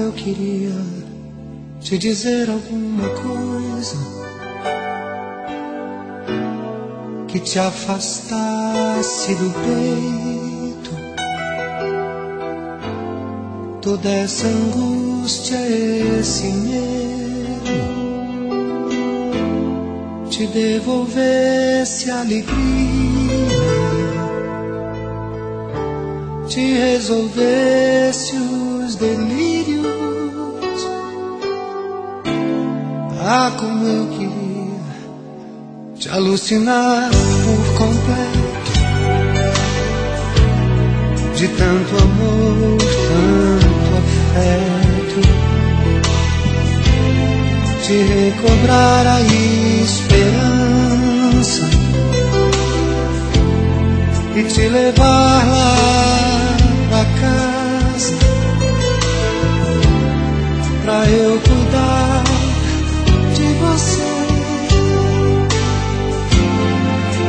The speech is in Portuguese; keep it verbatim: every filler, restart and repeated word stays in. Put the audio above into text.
eu queria te dizer alguma coisa que te afastasse do peito toda essa angústia, esse medo, te devolvesse a alegria, te resolvesse os delírios. Ah, como eu queria te alucinar por completo, de tanto amor, tanto afeto, te recobrar a esperança e te levar lá